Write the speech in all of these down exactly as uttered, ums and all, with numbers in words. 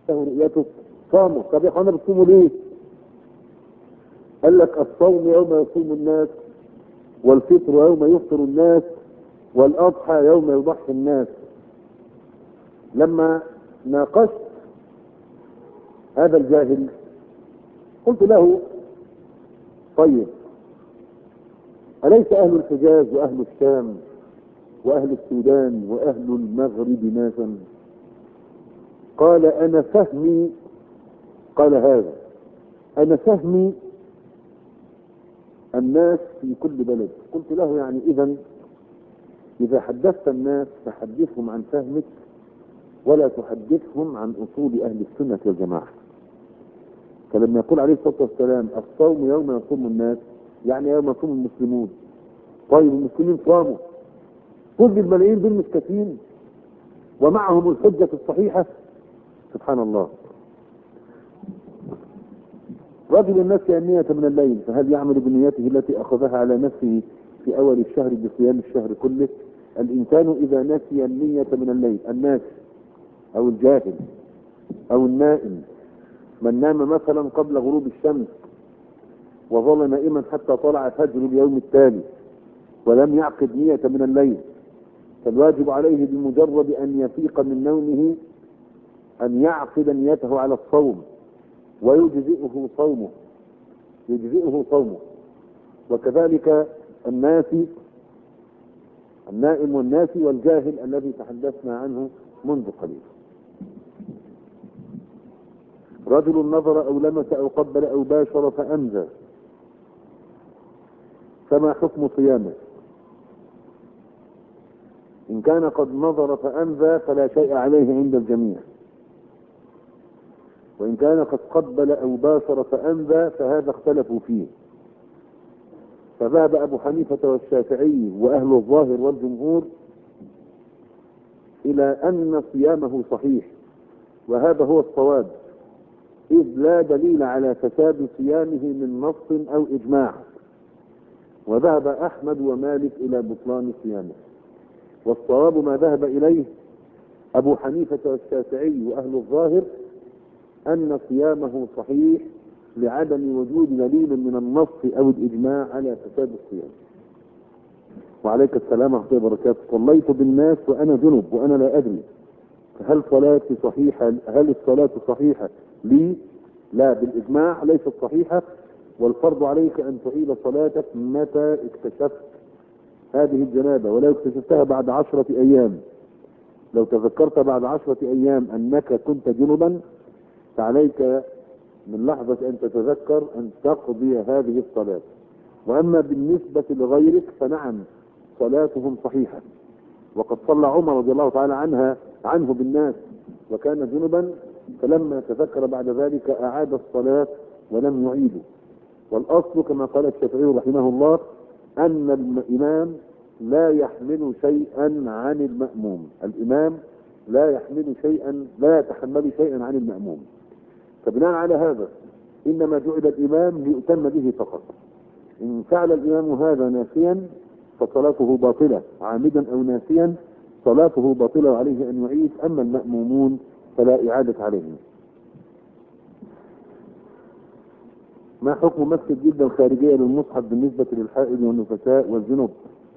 له رؤيته صاموا. طب يا اخوانا بتصوموا ليه؟ قال لك الصوم يوم يصوم الناس، والفطر يوم يفطر الناس، والأضحى يوم يضحي الناس. لما ناقشت هذا الجاهل قلت له طيب أليس أهل الحجاز وأهل الشام وأهل السودان وأهل المغرب ناسا؟ قال أنا فهمي، قال هذا أنا فهمي الناس في كل بلد. قلت له يعني إذا إذا حدثت الناس فحدثهم عن فهمك ولا تحدثهم عن أصول أهل السنة والجماعة. فلما يقول عليه الصلاة والسلام الصوم يوم يصوم الناس يعني يوم يصوم المسلمون. طيب المسلمين صاموا، كل الملايين دول مسكتين ومعهم الحجة الصحيحة. سبحان الله. رجل الناس النية من الليل فهل يعمل بنيته التي أخذها على نفسه في أول الشهر بصيام الشهر كله؟ الإنسان إذا نسي النية من الليل، الناس أو الجاهل أو النائم، من نام مثلا قبل غروب الشمس وظل نائما حتى طلع فجر اليوم التالي ولم يعقد نية من الليل، فالواجب عليه بمجرد أن يفيق من نومه أن يعقد نيته على الصوم ويجزئه صومه يجزئه صومه. وكذلك الناسي النائم والناسي والجاهل الذي تحدثنا عنه منذ قليل. رجل نظر أو لمس أو قبل أو باشر فأنزى، فما حكم صيامه؟ إن كان قد نظر فأنزى فلا شيء عليه عند الجميع، وإن كان قد قبل أو باشر فأنزى فهذا اختلفوا فيه. فذهب أبو حنيفة والشافعي وأهل الظاهر والجمهور إلى أن صيامه صحيح، وهذا هو الصواب، إذ لا دليل على فساد صيامه من نص أو إجماع. وذهب أحمد ومالك إلى بطلان صيامه، والصواب ما ذهب إليه أبو حنيفة والشافعي وأهل الظاهر أن صيامه صحيح لعدم وجود دليل من النص أو الإجماع على فساد الصيام. وعليك السلام ورحمة الله وبركاته. صليت بالناس وأنا جنب وأنا لا أدري، فهل صلاتي صحيحة؟ هل الصلاة صحيحة لي؟ لا، بالإجماع ليست صحيحة، والفرض عليك أن تعيد صلاتك متى اكتشفت هذه الجنابة، ولو اكتشفتها بعد عشرة أيام. لو تذكرت بعد عشرة أيام أنك كنت جنبا فعليك من لحظة أن تتذكر أن تقضي هذه الصلاة. وأما بالنسبة لغيرك فنعم صلاتهم صحيحة، وقد صلى عمر رضي الله تعالى عنها عنه بالناس وكان جنبا، فلما تذكر بعد ذلك أعاد الصلاة ولم يعيده. والأصل كما قال الشافعي رحمه الله أن الإمام لا يحمل شيئا عن المأموم، الإمام لا يحمل شيئا لا يتحمل شيئا عن المأموم. فبناء على هذا إنما جعل الإمام ليؤتم به فقط. إن فعل الإمام هذا ناسيا فصلاته باطلة، عامدا أو ناسيا صلاته باطلة وعليه أن يعيد. أما المأمومون فلا إعادة عليهم. ما حكم مسك الجلد الخارجية للمصحف بالنسبة للحائض والنفساء والجنب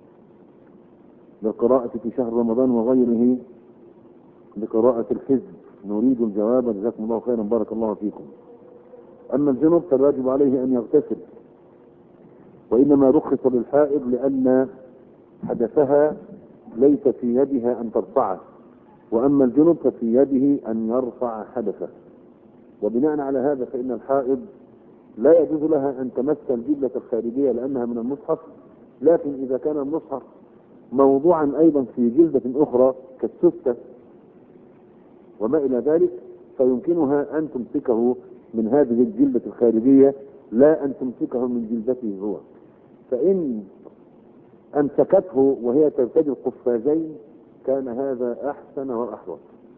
للقراءة في شهر رمضان وغيره لقراءة الحزب؟ نريد الجواب جزاكم الله خيرا بارك الله فيكم. أما الجنب فالواجب عليه أن يغتسل، وإنما رخص للحائض لأن حدثها ليس في يدها أن ترفعه، وأما الجنب ففي يده أن يرفع حدثه. وبناء على هذا فإن الحائض لا يجوز لها أن تمس الجلة الخارجية لأنها من المصحف، لكن إذا كان المصحف موضوعا أيضا في جلدة أخرى كالسفتة وما إلى ذلك فيمكنها أن تمسكه من هذه الجلدة الخارجية لا أن تمسكه من جلدته هو. فإن أمسكته وهي ترتدي القفازين كان هذا أحسن وأحوط.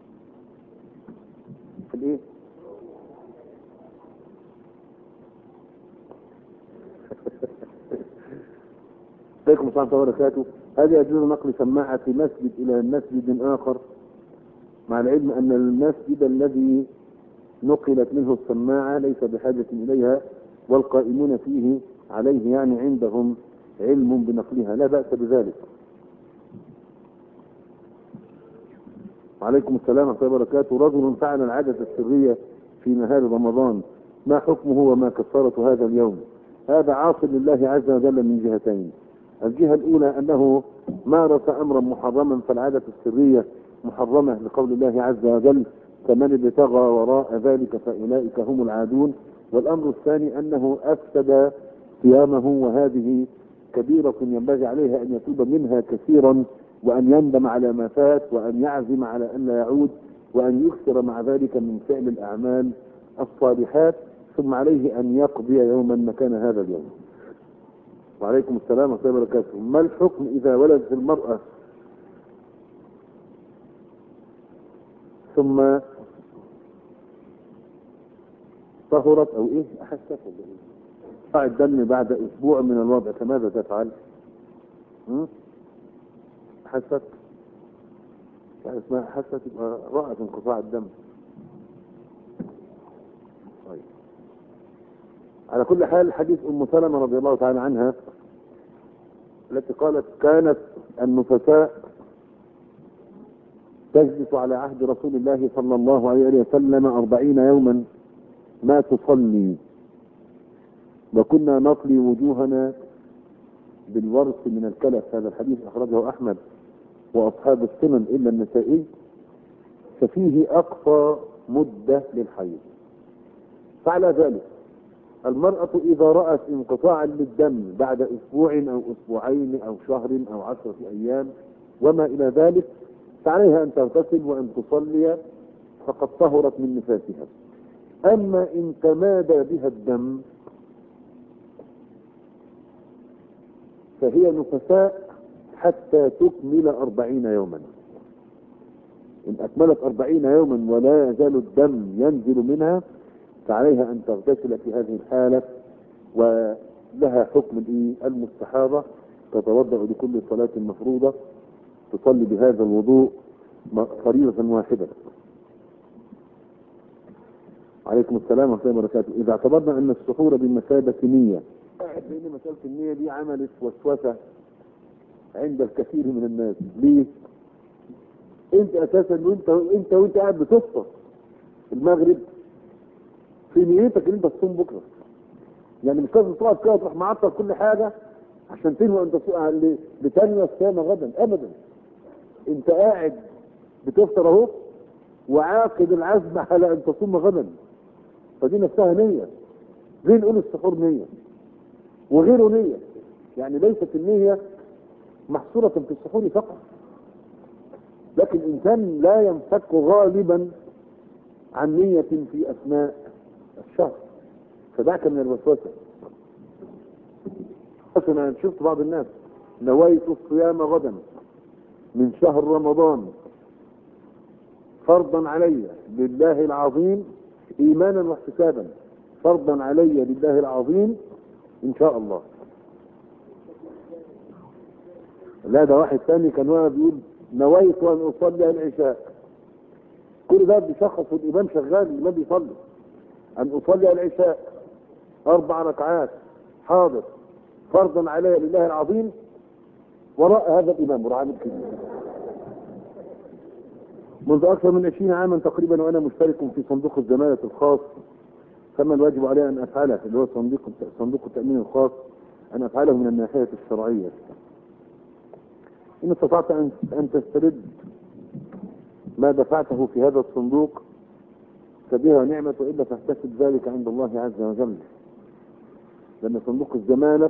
الإيه؟ عليكم السلام ورحمة الله وبركاته. هل يجوز نقل سماعة مسجد إلى مسجد آخر مع العلم أن المسجد الذي نقلت منه السماعة ليس بحاجة إليها، والقائمون فيه عليه يعني عندهم علم بنقلها، لا بأس بذلك. وعليكم السلام ورحمة الله وبركاته. رجل فعل العادة السرية في نهار رمضان، ما حكمه وما كفارة هذا اليوم؟ هذا عاصي لله عز وجل من جهتين. الجهة الأولى أنه مارس أمرا محرما، فالعادة السرية محرمة لقول الله عز وجل: فمن ابتغى وراء ذلك فأولئك هم العادون. والأمر الثاني أنه أفسد صيامه، وهذه كبيرة ينبغي عليها أن يتوب منها كثيرا، وأن يندم على ما فات، وأن يعزم على أن لا يعود، وأن يكثر مع ذلك من فعل الأعمال الصالحات، ثم عليه أن يقضي يوما مكان هذا اليوم. وعليكم السلام ورحمة الله وبركاته. ما الحكم إذا ولدت المرأة ثم طهرت أو إيه أحست قطع الدم بعد أسبوع من الوضع، فماذا تفعل؟ أحست يعني اسمها أحست، يبقى رأت انقطاع الدم. طيب. على كل حال، حديث أم سلمة رضي الله تعالى عنها التي قالت: كانت النفساء تجلس على عهد رسول الله صلى الله عليه وسلم أربعين يوما ما تصلي، وكنا نطلي وجوهنا بالورث من الكلف. هذا الحديث أخرجه أحمد وأصحاب السنن إلا النسائي، ففيه أقصى مدة للحيض. فعلى ذلك المرأة إذا رأت انقطاعا للدم بعد أسبوع أو أسبوعين أو شهر أو عشرة أيام وما إلى ذلك، فعليها أن تغتسل وأن تصلي، فقد طهرت من نفاسها. أما إن تمادى بها الدم فهي نفساء حتى تكمل أربعين يوما. إن أكملت أربعين يوما ولا يزال الدم ينزل منها، فعليها أن تغتسل في هذه الحالة، ولها حكم المستحاضة، تتوضأ لكل صلاة مفروضة، تصلي بهذا الوضوء فريضة واحدة. عليكم السلام ورحمة الله وبركاته. إذا اعتبرنا أن السحور بمثابة نية، لأن مسألة النية دي عملت وسوسة عند الكثير من الناس. ليه؟ أنت أساسا وأنت وأنت وأنت قاعد بتفطر المغرب في نيتك ان انت تصوم بكره، يعني مش لازم تقعد كده تروح معطل كل حاجه عشان تنوي ان تصوم لتنوي الصيام غدا ابدا. انت قاعد بتفطر اهو وعاقد العزم على ان تصوم غدا، فدي نفسها نيه. زي نقول السحور نيه وغيره نيه، يعني ليست النيه محصوره في السحور فقط، لكن الانسان لا ينفك غالبا عن نيه في اثناء الشهر، فذاك من الوسوسه. انا شفت بعض الناس: نويت الصيام غدا من شهر رمضان فرضا علي لله العظيم ايمانا واحتسابا، فرضا علي لله العظيم ان شاء الله. لا، ده واحد ثاني كان واقف بيقول: نويت ان اصلي العشاء. كل ده بيشخص والامام شغال، الامام بيصلي، ان اصلي العشاء اربع ركعات حاضر فرضا علي لله العظيم وراء هذا الامام وراء كده. منذ اكثر من عشرين عاما تقريبا وانا مشترك في صندوق الزمالة الخاص، فما الواجب علي ان افعله، اللي هو صندوق صندوق التامين الخاص، ان افعله من الناحيه الشرعيه. ان استطعت ان ان تسترد ما دفعته في هذا الصندوق فبها نعمة، وإلا فاحتسب ذلك عند الله عز وجل، لأن صندوق الزمالة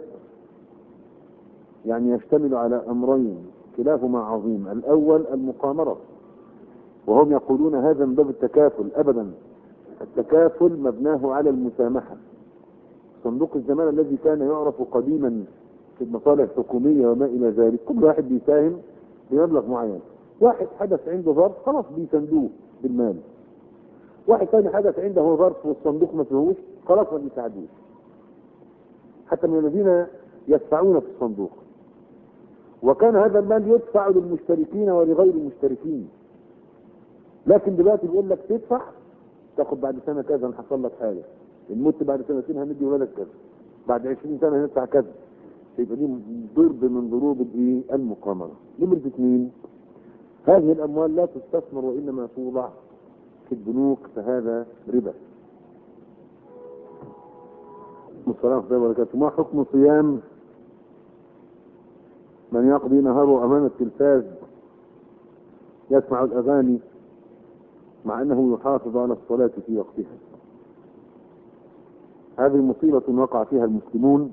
يعني يشتمل على أمرين كلاهما عظيم. الأول المقامرة، وهم يقولون هذا من باب التكافل. أبدا، التكافل مبناه على المسامحة. صندوق الزمالة الذي كان يعرف قديما في المصالح الحكومية وما إلى ذلك، كل واحد بيساهم بمبلغ معين. واحد حدث عنده ظرف خلاص بيسندوه بالمال، واحد ثاني حدث عنده ظرف والصندوق ما فيهوش خلاص ما بيساعدوش، حتى من الذين يدفعون في الصندوق. وكان هذا المال يدفع للمشتركين ولغير المشتركين، لكن دلوقتي بيقول لك تدفع تاخد بعد سنة كذا هنحصل لك حاجة، إن مت بعد سنتين هندي ولادك كذا، بعد عشرين سنة هندفع كذا. يبقى دي ضرب من ضروب الايه؟ المقامرة. نمرة اثنين، هذه الأموال لا تستثمر وإنما توضع في البنوك، فهذا ربا. السلام عليكم وبركاته. ما حكم صيام من يقضي نهاره أمام التلفاز يسمع الأغاني مع أنه يحافظ على الصلاة في وقتها؟ هذه مصيبة وقع فيها المسلمون،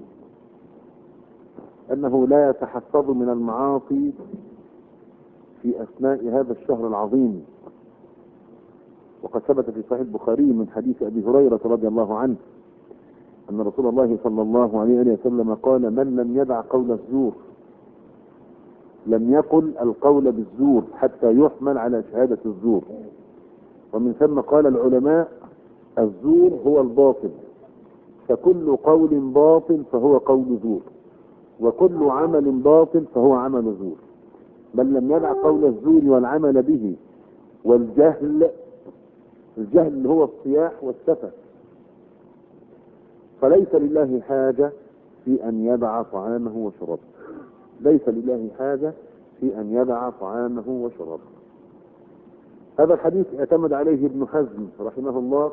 أنه لا يتحفظ من المعاصي في أثناء هذا الشهر العظيم. وقد ثبت في صحيح البخاري من حديث أبي هريرة رضي الله عنه أن رسول الله صلى الله عليه وسلم قال: من لم يدع قول الزور لم يقل القول بالزور حتى يحمل على شهادة الزور. ومن ثم قال العلماء: الزور هو الباطل، فكل قول باطل فهو قول زور، وكل عمل باطل فهو عمل زور. من لم يدع قول الزور والعمل به والجهل، الجهل اللي هو الصياح والسفه، فليس لله حاجة في أن يدع طعامه وشرابه. ليس لله حاجة في أن يدع طعامه وشرابه. هذا الحديث اعتمد عليه ابن حزم رحمه الله،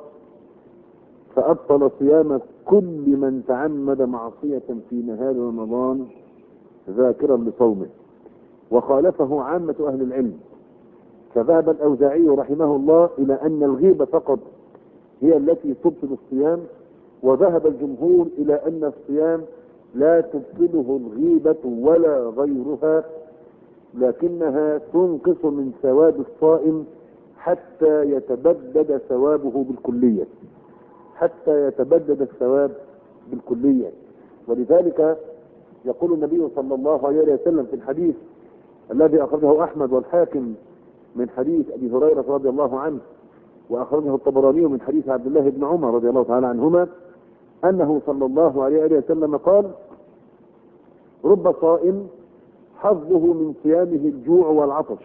فأبطل صيام كل من تعمد معصية في نهار رمضان ذاكرا لصومه، وخالفه عامة أهل العلم. فذهب الأوزاعي رحمه الله إلى أن الغيبة فقط هي التي تبطل الصيام، وذهب الجمهور إلى أن الصيام لا تبطله الغيبة ولا غيرها، لكنها تنقص من ثواب الصائم حتى يتبدد ثوابه بالكلية، حتى يتبدد الثواب بالكلية. ولذلك يقول النبي صلى الله عليه وسلم في الحديث الذي أخرجه أحمد والحاكم من حديث أبي هريرة رضي الله عنه، وأخرجه الطبراني من حديث عبد الله بن عمر رضي الله تعالى عنهما، أنه صلى الله عليه وسلم قال: رب صائم حظه من صيامه الجوع والعطش.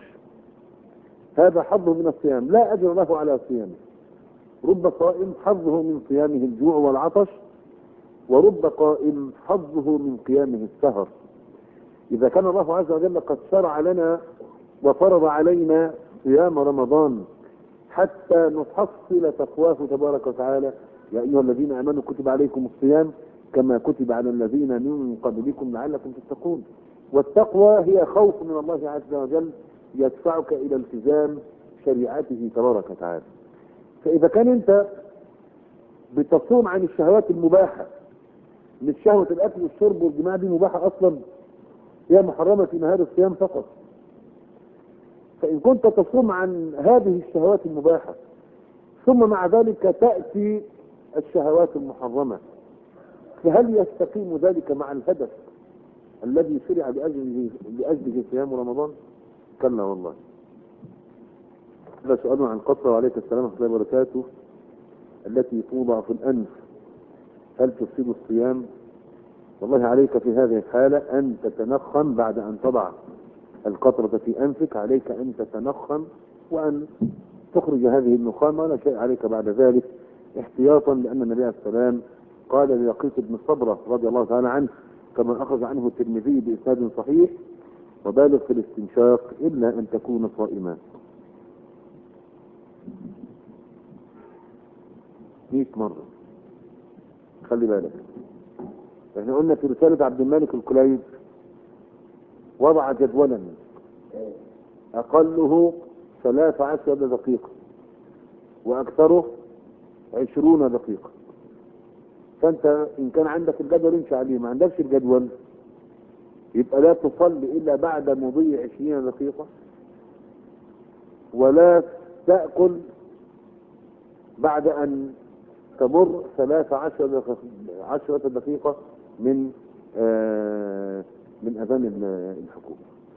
هذا حظه من الصيام، لا أجر له على صيامه. رب صائم حظه من صيامه الجوع والعطش، ورب قائم حظه من قيامه السهر. إذا كان الله عز وجل قد شرع لنا وفرض علينا صيام رمضان حتى نحصل تقواه تبارك وتعالى: يا أيها الذين آمنوا كتب عليكم الصيام كما كتب على الذين من قبلكم لعلكم تتقون. والتقوى هي خوف من الله عز وجل يدفعك إلى التزام شريعته تبارك وتعالى. فإذا كان أنت بتصوم عن الشهوات المباحة، مش شهوة الأكل والشرب والجماع دي مباحة أصلا، هي محرمة في نهار الصيام فقط. فإن كنت تصوم عن هذه الشهوات المباحة ثم مع ذلك تأتي الشهوات المحرمة، فهل يستقيم ذلك مع الهدف الذي شرع لأجله, لأجله صيام رمضان؟ كلا والله. هذا سؤال عن قطرة وعليك السلام ورحمة الله وبركاته التي توضع في الأنف، هل تفسد الصيام؟ والله عليك في هذه الحالة أن تتنخم بعد أن تضع القطرة في أنفك، عليك أن تتنخم وأن تخرج هذه النخامة، ولا شيء عليك بعد ذلك، احتياطا لأن النبي عليه السلام قال للقيس بن صبرة رضي الله تعالى عنه كما أخذ عنه الترمذي بإسناد صحيح: وبالغ في الاستنشاق إلا أن تكون صائما. مئة مرة. خلي بالك، احنا قلنا في رسالة عبد الملك الكليب وضع جدولا أقله ثلاث عشر دقيقة وأكثره عشرون دقيقة. فأنت إن كان عندك الجدول امشي عليه، ما عندكش الجدول يبقى لا تصلي إلا بعد مضي عشرين دقيقة، ولا تأكل بعد أن تمر ثلاث عشرة دقيقة من آه من أذان الحكومة.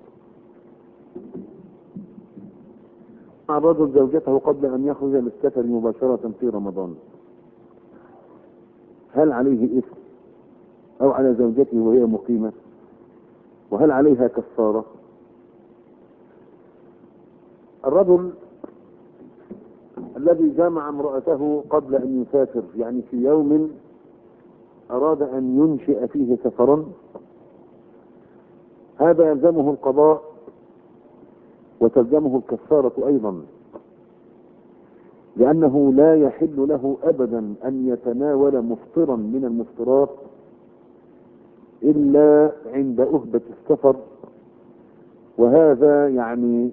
مع الرجل زوجته قبل أن يخرج للسفر مباشرة في رمضان، هل عليه إثم أو على زوجته وهي مقيمة؟ وهل عليها كفارة؟ الرجل الذي جامع امرأته قبل أن يسافر، يعني في يوم أراد أن ينشئ فيه سفرا، هذا يلزمه القضاء وتلزمه الكفارة أيضا، لأنه لا يحل له أبدا أن يتناول مفطرا من المفطرات إلا عند أهبة السفر، وهذا يعني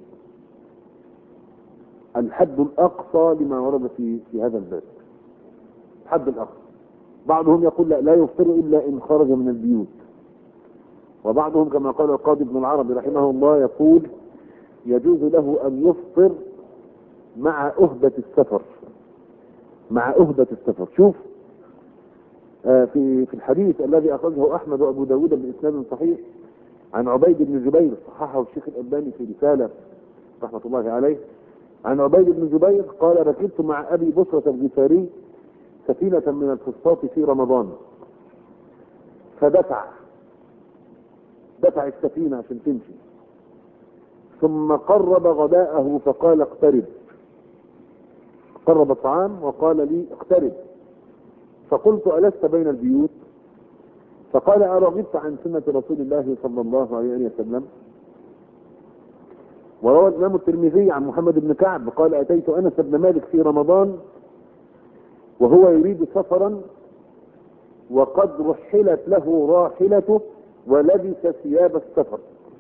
الحد الأقصى لما ورد في في هذا الباب. الحد الأقصى. بعضهم يقول لا, لا يفطر إلا إن خرج من البيوت، وبعضهم كما قال القاضي ابن العربي رحمه الله يقول يجوز له أن يفطر مع أهبة السفر، مع أهبة السفر. شوف آه في في الحديث الذي أخرجه أحمد وأبو داود بإسناد صحيح عن عبيد بن جبير، صححه الشيخ الألباني في رسالة رحمة الله عليه، عن عبيد بن جبير قال ركبت مع أبي بصرة الغفاري سفينة من الفسطاط في رمضان، فدفع دفع السفينة عشان تمشي، ثم قرب غداءه فقال اقترب، قرب الطعام وقال لي اقترب، فقلت ألست بين البيوت؟ فقال أرغبت عن سنة رسول الله صلى الله عليه وسلم. وروى الإمام الترمذي عن محمد بن كعب قال أتيت أنس بن مالك في رمضان وهو يريد سفرا وقد رحلت له راحلته ولبس ثياب السفر،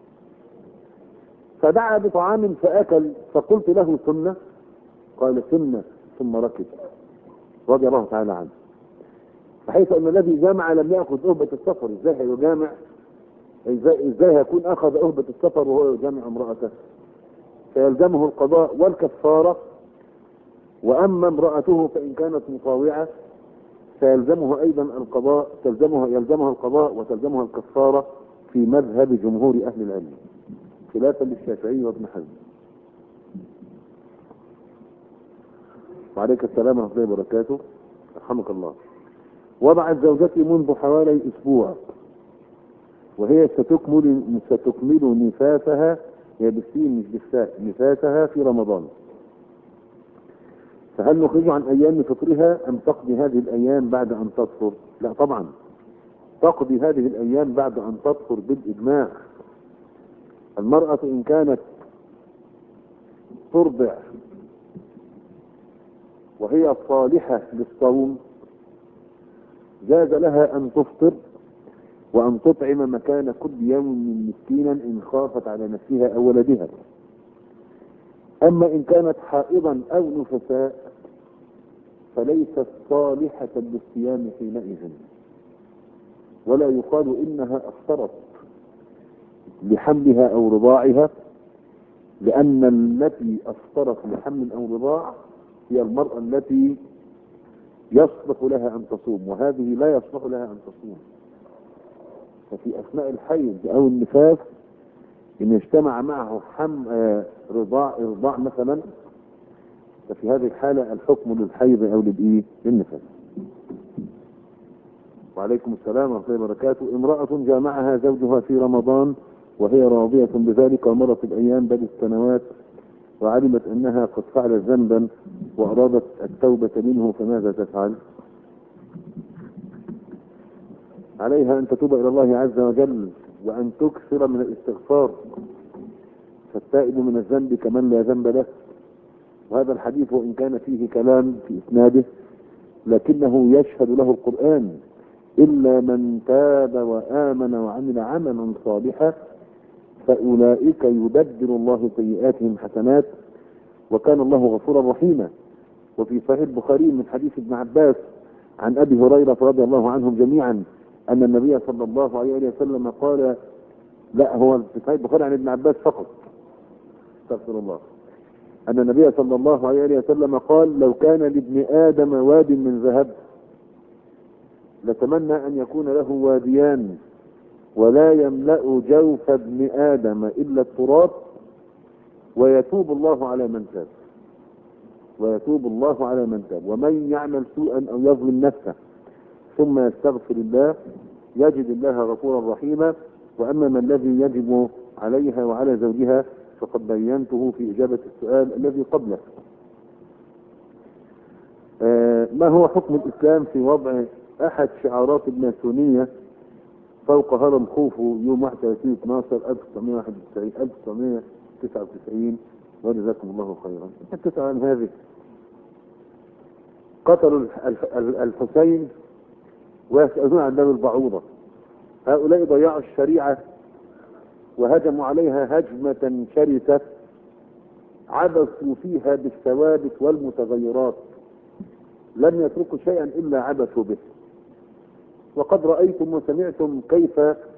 فدعا بطعام فأكل، فقلت له سنة؟ قال سنة، ثم ركب رضي الله تعالى عنه. بحيث أن الذي جامع لم يأخذ أهبة السفر، إزاي هيجامع؟ إزاي, إزاي هيكون أخذ أهبة السفر وهو يجامع امرأته؟ فيلزمه القضاء والكفارة. وأما امرأته فإن كانت مطاوعة فيلزمه أيضا القضاء، تلزمه يلزمها القضاء وتلزمها الكفارة في مذهب جمهور أهل العلم، خلافا للشافعي وابن حزم. وعليك السلام ورحمة الله وبركاته، رحمك الله. وضعت زوجتي منذ حوالي أسبوع وهي ستكمل ستكمل نفاسها، هي بالسين مش بالساء، نفاسها في رمضان، فهل نخرج عن أيام فطرها أم تقضي هذه الأيام بعد أن تطهر؟ لا طبعا، تقضي هذه الأيام بعد أن تطهر بالإجماع. المرأة إن كانت ترضع وهي صالحة للصوم جاز لها أن تفطر وأن تطعم مكان كل يوم مسكينا إن خافت على نفسها أو ولدها. أما إن كانت حائضا أو نفساء فليست صالحة للصيام حينئذ، ولا يقال إنها أفطرت لحملها أو رضاعها، لأن التي أفطرت لحمل أو رضاع هي المرأة التي يصلح لها أن تصوم، وهذه لا يصلح لها أن تصوم. ففي أثناء الحيض أو النفاس إن اجتمع معه حم آه رضاع رضاع مثلا، ففي هذه الحالة الحكم للحيض أو للإيه؟ للنفاس. وعليكم السلام ورحمة الله وبركاته. امرأة جامعها زوجها في رمضان وهي راضية بذلك ومرت الأيام بل السنوات وعلمت أنها قد فعلت ذنبا وأرادت التوبة منه، فماذا تفعل؟ عليها أن تتوب إلى الله عز وجل وأن تكثر من الاستغفار، فالتائب من الذنب كمن لا ذنب له. وهذا الحديث وإن كان فيه كلام في إسناده لكنه يشهد له القرآن: إلا من تاب وآمن وعمل عملا صالحا فأولئك يبدل الله سيئاتهم حسنات وكان الله غفورا رحيما. وفي صحيح البخاري من حديث ابن عباس عن أبي هريرة رضي الله عنهم جميعا أن النبي صلى الله عليه وسلم قال، لا هو في صحيح البخاري عن ابن عباس فقط، استغفر الله، أن النبي صلى الله عليه وسلم قال: لو كان لابن آدم واد من ذهب لتمنى أن يكون له واديان ولا يملأ جوف ابن آدم إلا التراب ويتوب الله على من تاب ويتوب الله على من تاب ومن يعمل سوءا أو يظلم نفسه ثم يستغفر الله يجد الله غفورا رحيما. وأما ما الذي يجب عليها وعلى زوجها فقد بينته في إجابة السؤال الذي قبله. ما هو حكم الإسلام في وضع أحد شعارات الماسونية فوق هرم خوفو يوم واحد وثلاثين اثناشر ألف وتسعمائة وواحد وتسعين ألف وتسعمائة وتسعة وتسعين؟ وجزاكم الله خيرا. أنت تسأل عن هذه. قتلوا الحسين ويسألون عن دم البعوضة. هؤلاء ضيعوا الشريعة وهجموا عليها هجمة شرسة، عبثوا فيها بالثوابت والمتغيرات، لم يتركوا شيئا إلا عبثوا به. وقد رأيتم وسمعتم كيف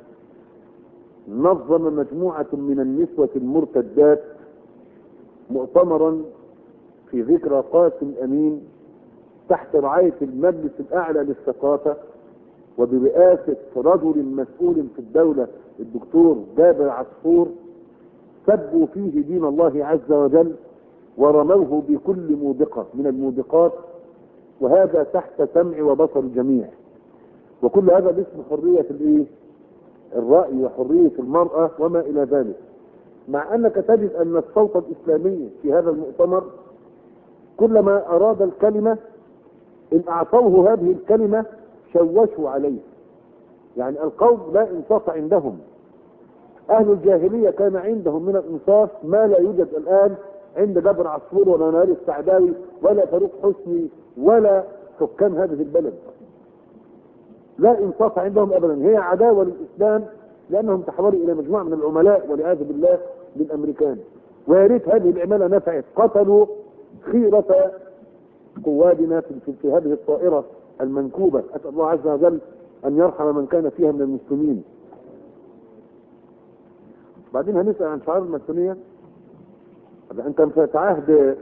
نظم مجموعة من النسوة المرتدات مؤتمرا في ذكرى قاسم أمين تحت رعاية المجلس الأعلى للثقافة وبرئاسة رجل مسؤول في الدولة الدكتور جابر عصفور، سبوا فيه دين الله عز وجل ورموه بكل موبقة من الموبقات، وهذا تحت سمع وبصر الجميع. وكل هذا باسم حرية الايه؟ الرأي وحرية المرأة وما إلى ذلك، مع أنك تجد أن الصوت الإسلامي في هذا المؤتمر كلما أراد الكلمة إن أعطوه هذه الكلمة شوشوا عليه. يعني القوم لا إنصاف عندهم. أهل الجاهلية كان عندهم من الإنصاف ما لا يوجد الآن عند جابر عصفور ولا نهار السعداوي ولا فاروق حسني ولا حكام هذه البلد. لا إنصاف عندهم أبدا، هي عداوة للإسلام لأنهم تحولوا إلى مجموعة من العملاء والعياذ بالله للأمريكان. ويا ريت هذه العمالة نفعت، قتلوا خيرة قوادنا في, في هذه الطائرة المنكوبة. أسأل الله عز وجل أن يرحم من كان فيها من المسلمين. بعدين هنسأل عن شعار الماسونية. أنت في عهد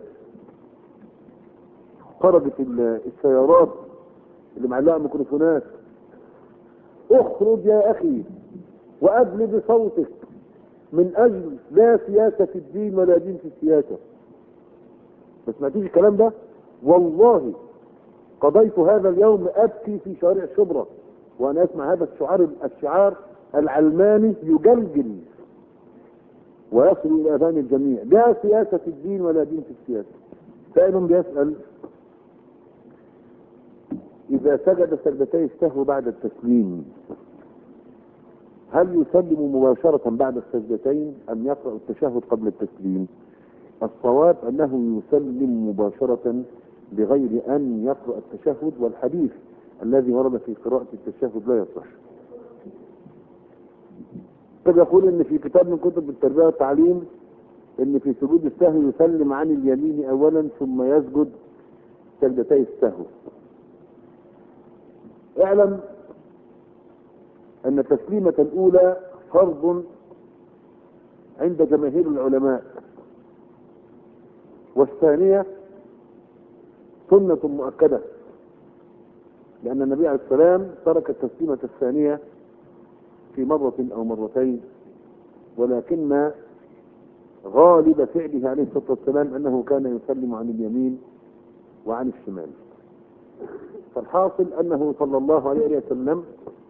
خرجت السيارات اللي معلقة ميكروفونات، اخرج يا أخي وأدل بصوتك من أجل لا سياسة في الدين ولا دين في السياسة. بس ما تيجي الكلام ده. والله قضيت هذا اليوم أبكي في شوارع شبرا وأنا أسمع هذا الشعار الشعار العلماني يجلجل ويصل إلى أذان الجميع، لا سياسة في الدين ولا دين في السياسة. سائل بيسأل: إذا سجد سجدتي السهو بعد التسليم هل يسلم مباشرة بعد السجدتين أم يقرأ التشهد قبل التسليم؟ الصواب أنه يسلم مباشرة بغير أن يقرأ التشهد، والحديث الذي ورد في قراءة التشهد لا يصح. قد يقول إن في كتاب من كتب التربية والتعليم إن في سجود السهو يسلم عن اليمين أولا ثم يسجد سجدتي السهو. اعلم أن التسليمة الأولى فرض عند جماهير العلماء، والثانية سنة مؤكدة، لأن النبي عليه السلام ترك التسليمة الثانية في مرة أو مرتين، ولكن غالب فعله عليه الصلاة والسلام أنه كان يسلم عن اليمين وعن الشمال. فالحاصل أنه صلى الله عليه وسلم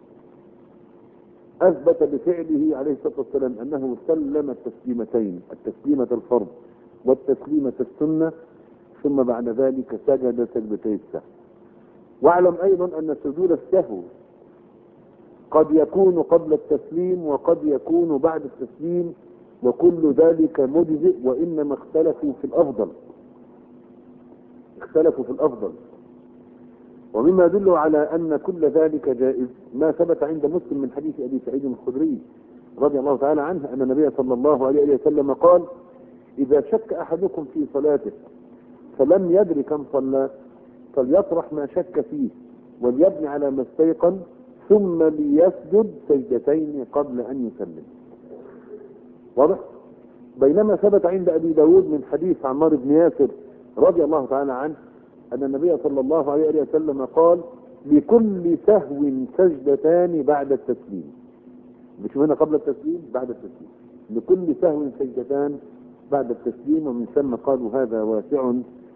أثبت بفعله عليه الصلاة والسلام أنه سلم التسليمتين، التسليمة الفرض والتسليمة السنة، ثم بعد ذلك سجد سجدتي السهو. واعلم أيضا أن سجود السهو قد يكون قبل التسليم وقد يكون بعد التسليم، وكل ذلك مجزئ، وإنما اختلفوا في الأفضل اختلفوا في الأفضل ومما يدل على أن كل ذلك جائز ما ثبت عند مسلم من حديث أبي سعيد الخدري رضي الله تعالى عنه أن النبي صلى الله عليه وسلم قال: إذا شك أحدكم في صلاته فلم يدر كم صلى فليطرح ما شك فيه وليبني على ما استيقن ثم ليسجد سجدتين قبل أن يسلم. واضح؟ بينما ثبت عند أبي داود من حديث عمار بن ياسر رضي الله تعالى عنه أن النبي صلى الله عليه وسلم قال: لكل سهو سجدتان بعد التسليم. مش هنا قبل التسليم، بعد التسليم. لكل سهو سجدتان بعد التسليم، ومن ثم قالوا هذا واسع.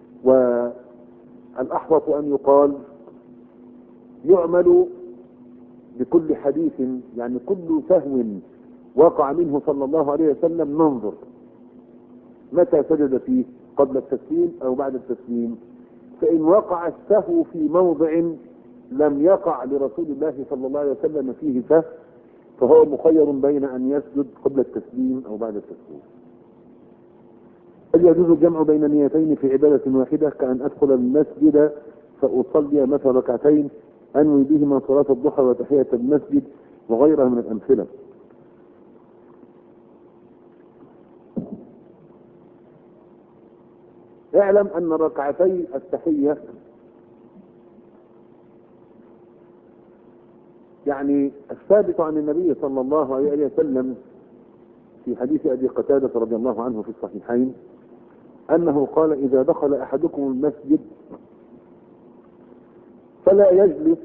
والأحوط أن يقال يعمل بكل حديث، يعني كل سهو وقع منه صلى الله عليه وسلم ننظر متى سجد فيه، قبل التسليم أو بعد التسليم. فإن وقع السهو في موضع لم يقع لرسول الله صلى الله عليه وسلم فيه سهو فهو مخير بين أن يسجد قبل التسليم أو بعد التسليم. هل يجوز الجمع بين نيتين في عبادة واحدة كأن أدخل المسجد فأصلي مثلا ركعتين أنوي بهما صلاة الضحى وتحية المسجد وغيرها من الأمثلة؟ اعلم أن ركعتي التحية يعني الثابت عن النبي صلى الله عليه وسلم في حديث أبي قتادة رضي الله عنه في الصحيحين أنه قال: إذا دخل أحدكم المسجد فلا يجلس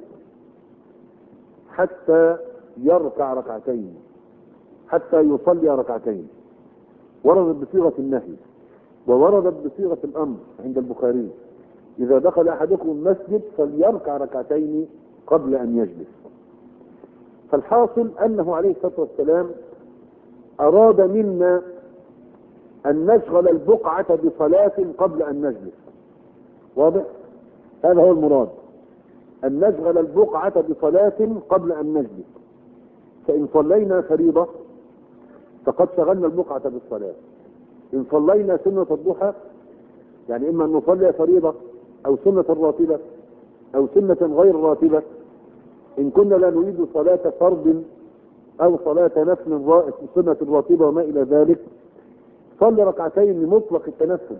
حتى يركع ركعتين، حتى يصلي ركعتين. وردت بصيغة النهي ووردت بصيغة الأمر عند البخاري: إذا دخل أحدكم المسجد فليركع ركعتين قبل أن يجلس. فالحاصل أنه عليه الصلاة والسلام أراد منا أن نشغل البقعة بصلاة قبل أن نجلس. واضح؟ هذا هو المراد، أن نشغل البقعة بصلاة قبل أن نجلس. فإن صلينا فريضة فقد شغلنا البقعة بالصلاة. إن صلينا سنة الضحى يعني إما أن نصلي فريضة أو سنة راتبة أو سنة غير راتبة، إن كنا لا نريد صلاة فرض أو صلاة نفل سنة راتبة وما إلى ذلك، صلي ركعتين لمطلق التنفل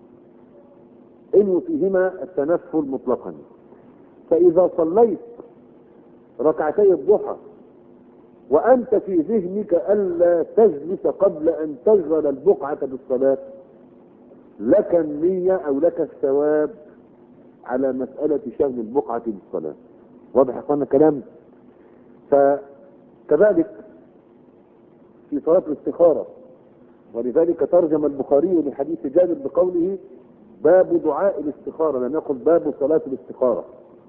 إنه فيهما التنفل مطلقا. فإذا صليت ركعتي الضحى وأنت في ذهنك ألا تجلس قبل أن تشغل البقعة بالصلاة، لك النية أو لك الثواب على مسألة شغل البقعة بالصلاة. واضح يا اخوانا الكلام؟ فكذلك في صلاة الاستخارة، ولذلك ترجم البخاري لحديث جابر بقوله: باب دعاء الاستخارة، لم يقل باب صلاة الاستخارة،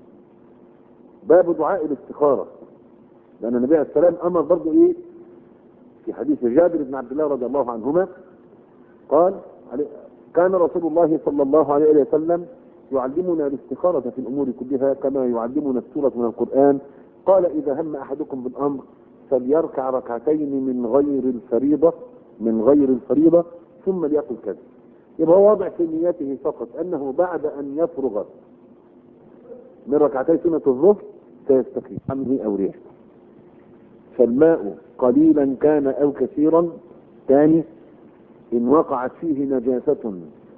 باب دعاء الاستخارة، لأن النبي عليه السلام أمر برضه إيه في حديث جابر بن عبد الله رضي الله عنهما قال: كان رسول الله صلى الله عليه وسلم يعلمنا الاستخارة في الأمور كلها كما يعلمنا السورة من القرآن. قال: إذا هم أحدكم بالأمر فليركع ركعتين من غير الفريضة من غير الفريضة ثم ليقل كذا. يبقى هو واضع في نيته فقط أنه بعد أن يفرغ من ركعتي سنة الظهر سيستقيم عنه أو ريح. فالماء قليلا كان أو كثيرا. ثاني: إن وقعت فيه نجاسة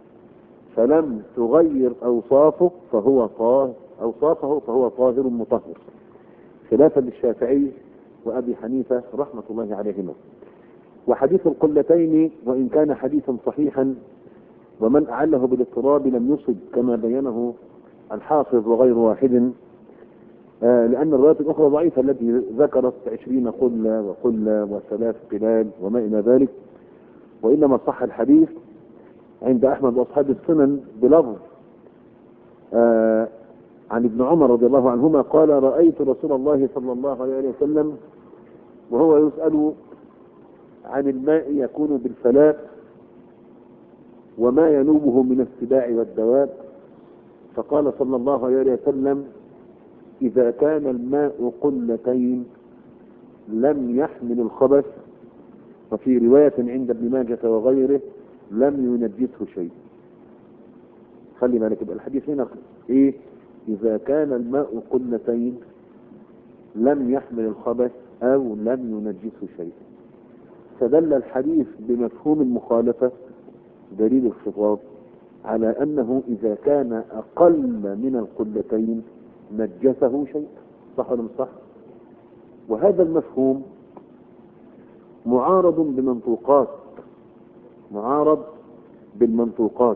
فلم تغير أوصافه فهو طاهر أوصافه فهو طاهر مطهر، خلافا للشافعي وأبي حنيفة رحمة الله عليهما. وحديث القلتين وإن كان حديثا صحيحا ومن أعله بالاضطراب لم يصب كما بينه الحافظ وغير واحد، آه لأن الروايات الأخرى ضعيفة التي ذكرت عشرين قلة وقلة وثلاث قلال وما إلى ذلك، وإنما صح الحديث عند أحمد وأصحاب السنن بلفظ آه عن ابن عمر رضي الله عنهما قال: رأيت رسول الله صلى الله عليه وسلم وهو يسأل عن الماء يكون بالفلاة وما ينوبه من السباع والدواب، فقال صلى الله عليه وسلم: إذا كان الماء قلتين لم يحمل الخبث، وفي رواية عند ابن ماجة وغيره لم ينجسه شيء. خلي بالك يبقى الحديث هنا ايه؟ إذا كان الماء قلتين لم يحمل الخبث أو لم ينجسه شيء. فدل الحديث بمفهوم المخالفة دليل الخطاب على أنه إذا كان أقل من القلتين نجسه شيء. صح ولا مش صح؟ وهذا المفهوم معارض بمنطوقات معارض بالمنطوقات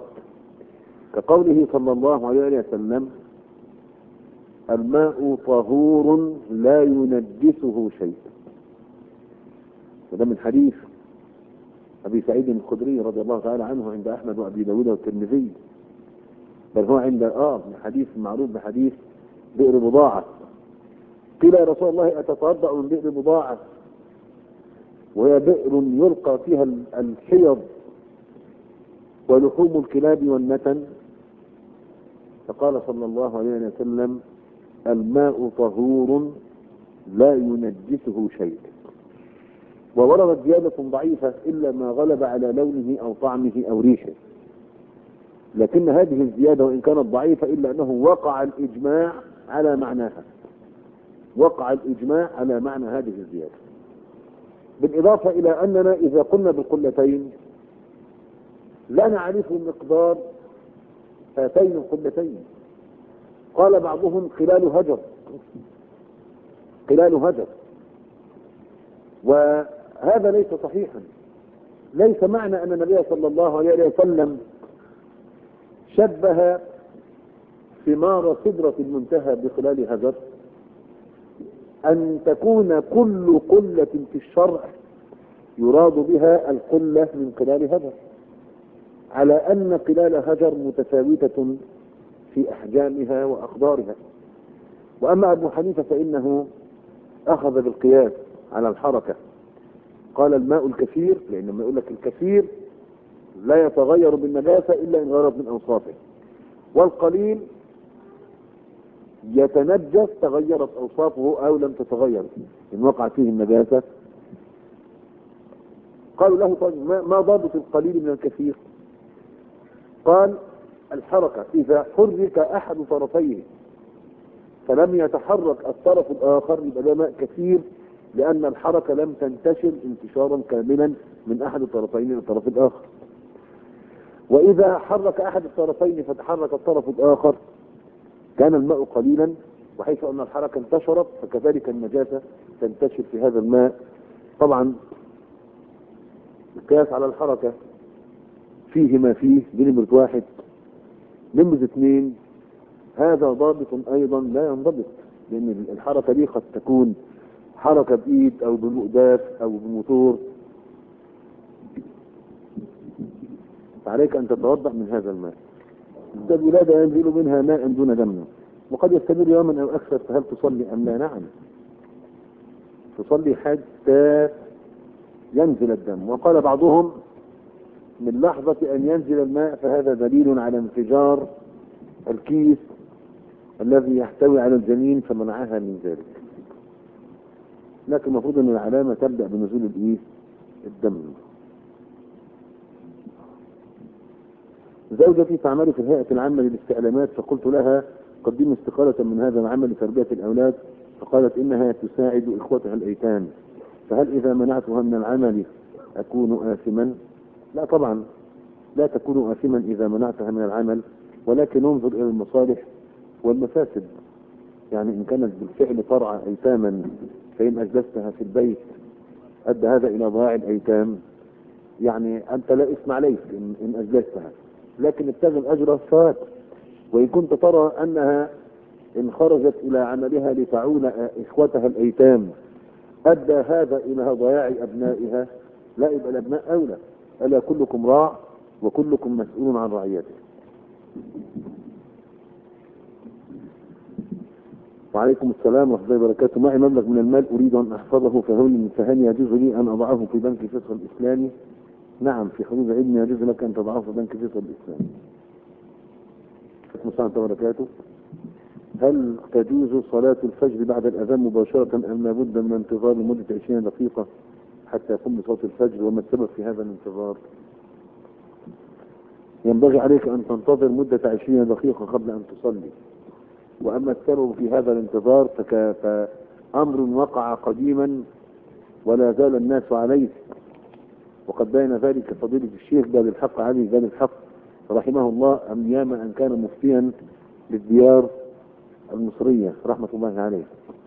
كقوله صلى الله عليه وسلم: الماء طهور لا ينجسه شيء. وده من حديث أبي سعيد الخدري رضي الله تعالى عنه عند أحمد وأبي داود والترمذي، بل هو عند آه من حديث معروف بحديث بئر بضاعة. قيل: يا رسول الله أتتوضأ من بئر بضاعة وهي بئر يلقى فيها الحيض ولحوم الكلاب والنتن؟ فقال صلى الله عليه وسلم: الماء طهور لا ينجسه شيء. ووردت زيادة ضعيفة إلا ما غلب على لونه أو طعمه أو ريحه، لكن هذه الزيادة وإن كانت ضعيفة إلا أنه وقع الإجماع على معناها، وقع الإجماع على معنى هذه الزيادة. بالإضافة إلى أننا إذا قلنا بالقلتين لا نعرف مقدار هاتين القلتين. قال بعضهم قلال هجر، قلال هجر، وهذا ليس صحيحا. ليس معنى أن النبي صلى الله عليه وسلم شبه ثمار سدرة المنتهى بقلال هجر أن تكون كل قلة في الشرع يراد بها القلة من قلال هجر، على أن قلال هجر متفاوتة في أحجامها وأقدارها. وأما أبو حنيفة فإنه أخذ بالقياس على الحركة، قال الماء الكثير، لأن لما يقول لك الكثير لا يتغير بالنجاسة إلا إن غيرت من أوصافه، والقليل يتنجس تغيرت أوصافه أو لم تتغير إن وقع فيه النجاسة. قالوا له: طيب ما ضابط القليل من الكثير؟ قال: الحركة، إذا حرك أحد طرفيه فلم يتحرك الطرف الآخر يبقى ده ماء كثير، لأن الحركة لم تنتشر انتشارا كاملا من أحد الطرفين إلى الطرف الآخر. وإذا حرك أحد الطرفين فتحرك الطرف الآخر كان الماء قليلا، وحيث أن الحركة انتشرت فكذلك النجاسة تنتشر في هذا الماء. طبعا القياس على الحركة فيه ما فيه، دي نمرة واحد. نمرة اثنين، هذا ضابط أيضا لا ينضبط، لأن الحركة دي قد تكون حركة بإيد أو بمؤداف أو بموتور، فعليك أن تتوضأ من هذا الماء. الولادة ينزل منها ماء دون دم، وقد يستمر يوما أو أكثر، فهل تصلي أم لا؟ نعم تصلي حتى ينزل الدم. وقال بعضهم: من لحظة أن ينزل الماء فهذا دليل على انفجار الكيس الذي يحتوي على الجنين فمنعها من ذلك. لكن المفروض أن العلامة تبدأ بنزول الإيه؟ الدم. زوجتي تعمل في الهيئة العامة للاستعلامات، فقلت لها: قدمي استقالة من هذا العمل لتربية الأولاد، فقالت إنها تساعد إخوتها الأيتام، فهل إذا منعتها من العمل أكون آثما؟ لا طبعا، لا تكون آثما إذا منعتها من العمل، ولكن انظر إلى المصالح والمفاسد. يعني إن كانت بالفعل ترعى أيتاما فإن أجلستها في البيت أدى هذا إلى ضياع الأيتام، يعني أنت لا إثم عليك إن, إن أجلستها، لكن ابتغي الأجر الثواب. وإن كنت ترى أنها إن خرجت إلى عملها لتعون إخوتها الأيتام أدى هذا إلى ضياع أبنائها، لا، يبقى الأبناء أولى. ألا كلكم راع وكلكم مسؤول عن رعيته. وعليكم السلام ورحمة الله وبركاته. معي مبلغ من المال أريد أن أحفظه، فهل فهل يجوز لي أن أضعه في بنك فيصل الإسلامي؟ نعم، في حدود علم يجوز لك أن تضعه في بنك فيصل الإسلامي. ورحمة الله وبركاته. هل تجوز صلاة الفجر بعد الأذان مباشرة أم لابد من انتظار لمدة عشرين دقيقة حتى يقوم بصلاة الفجر؟ وما السبب في هذا الانتظار؟ ينبغي عليك أن تنتظر مدة عشرين دقيقة قبل أن تصلي. وأما السبب في هذا الانتظار فأمر وقع قديما ولا زال الناس عليه، وقد بين ذلك فضيلة الشيخ باب الحق علي باب الحق رحمه الله أيام أن كان مفتيا للديار المصرية رحمة الله عليه.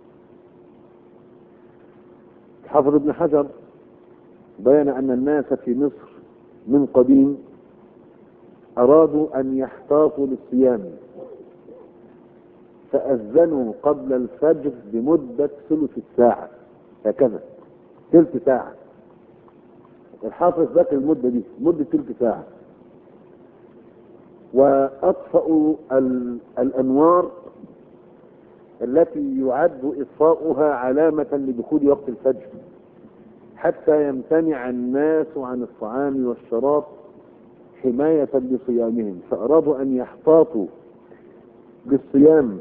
حافظ ابن حجر بين أن الناس في مصر من قديم أرادوا أن يحتاطوا للصيام فأذنوا قبل الفجر بمدة ثلث الساعة، هكذا ثلث ساعة. الحافظ ذكر المدة دي مدة ثلث ساعة، وأطفأوا الأنوار التي يعد إطفاؤها علامة لدخول وقت الفجر حتى يمتنع الناس عن الطعام والشراب حماية لصيامهم. فأرادوا أن يحتاطوا بالصيام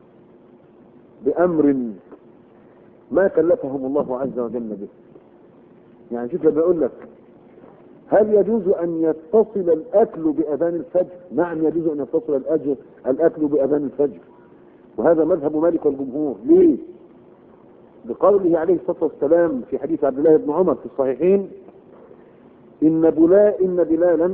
بأمر ما كلفهم الله عز وجل به. يعني شوف لما يقول لك هل يجوز أن يتصل الأكل بأذان الفجر؟ نعم يجوز أن يتصل الأجر الأكل بأذان الفجر، وهذا مذهب مالك والجمهور. ليه؟ بقوله عليه الصلاة والسلام في حديث عبد الله بن عمر في الصحيحين: إن بلا إن بلالا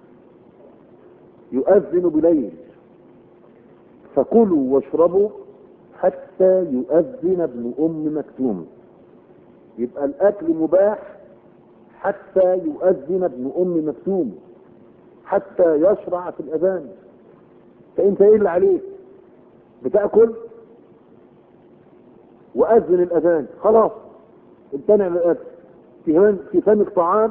يؤذن بليل فكلوا واشربوا حتى يؤذن ابن أم مكتوم. يبقى الأكل مباح حتى يؤذن ابن أم مكتوم، حتى يشرع في الأذان. فأنت إيه اللي عليك؟ بتأكل وأذن الأذان، خلاص امتنع من الأكل. في في فمك طعام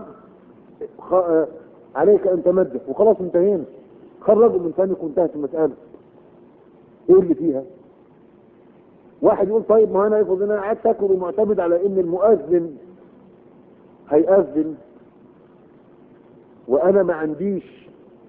عليك أن تمدح، وخلاص انتهينا، خرجوا من فمك وانتهت المسألة. ايه اللي فيها؟ واحد يقول طيب ما انا افرض انا قعدت اكل ومعتمد على ان المؤذن هيأذن وانا ما عنديش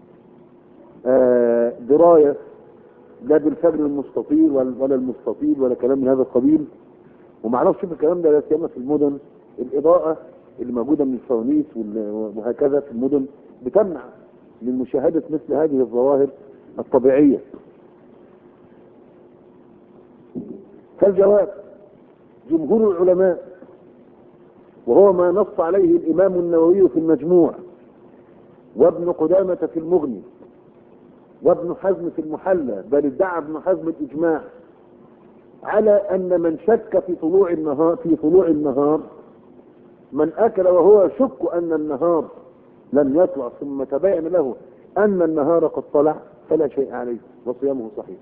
آه دراية لا بالفجر المستطيل ولا المستطيل ولا كلام من هذا القبيل، وما اعرفش في الكلام ده لا سيما في المدن. الاضاءة اللي موجودة من الفوانيس وهكذا في المدن بتمنع من مشاهدة مثل هذه الظواهر الطبيعية. فالجواب جمهور العلماء، وهو ما نص عليه الإمام النووي في المجموع وابن قدامة في المغني وابن حزم في المحلى، بل ادعى ابن حزم الإجماع على أن من شك في طلوع النهار في طلوع النهار من أكل وهو يشك أن النهار لم يطلع ثم تبين له أن النهار قد طلع فلا شيء عليه وصيامه صحيح.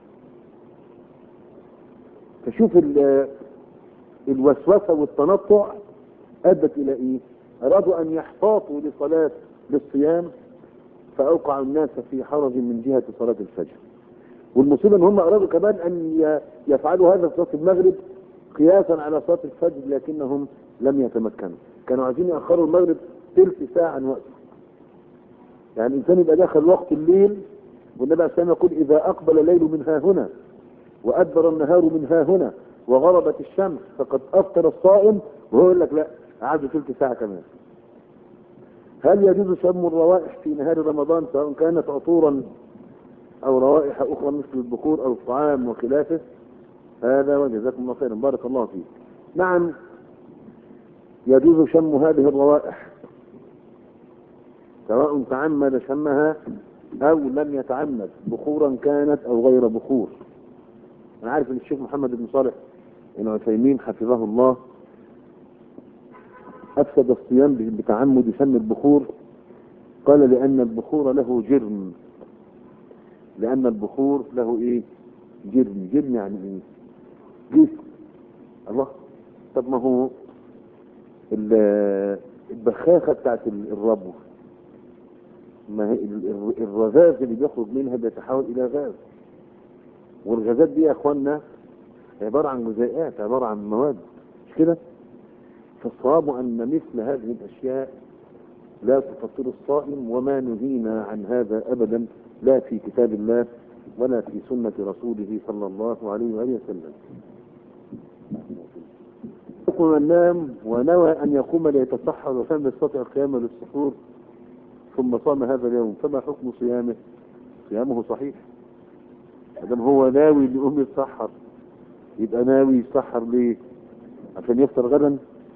فشوف الوسوسة والتنطع أدت إلى إيه؟ أرادوا أن يحتاطوا لصلاة للصيام فأوقعوا الناس في حرج من جهة صلاة الفجر. والمصيبة أن هم أرادوا كمان أن يفعلوا هذا في صلاة المغرب قياسا على صلاة الفجر، لكنهم لم يتمكنوا. كانوا عايزين يأخروا المغرب ثلث ساعة عن وقته. يعني الإنسان يبقى داخل وقت الليل، والنبي عليه الصلاة والسلام يقول إذا أقبل الليل من ها هنا وأدبر النهار من ها هنا وغربت الشمس فقد أفطر الصائم، وهو يقول لك لا عاد ثلث ساعة كمان. هل يجوز شم الروائح في نهار رمضان سواء كانت عطورا أو روائح أخرى مثل البخور أو الطعام وخلافه؟ هذا وجزاكم الله خيرا بارك الله فيك. نعم يجوز شم هذه الروائح سواء تعمد شمها أو لم يتعمد، بخورا كانت أو غير بخور. أنا عارف أن الشيخ محمد بن صالح العثيمين حفظه الله أفسد الصيام بتعمد شم البخور. قال لأن البخور له جرم، لأن البخور له إيه؟ جرم. جرم يعني إيه؟ جسم. الله، طب ما هو البخاخة بتاعت الربو، ما الرذاذ اللي بيخرج منها بيتحول إلى غاز، والغازات دي يا أخوانا عبارة عن جزيئات، عبارة عن مواد، مش كده؟ فالصواب أن مثل هذه الأشياء لا تفطر الصائم، وما نهينا عن هذا أبدا، لا في كتاب الله ولا في سنة رسوله صلى الله عليه وآله وسلم. حكم من نام ونوى أن يقوم ليتسحر وكان يستطيع القيام للسحور ثم صام هذا اليوم، فما حكم صيامه؟ صيامه صحيح مادام هو ناوي يقوم يتسحر. يبقى ناوي يتسحر ليه؟ عشان يفطر غدا؟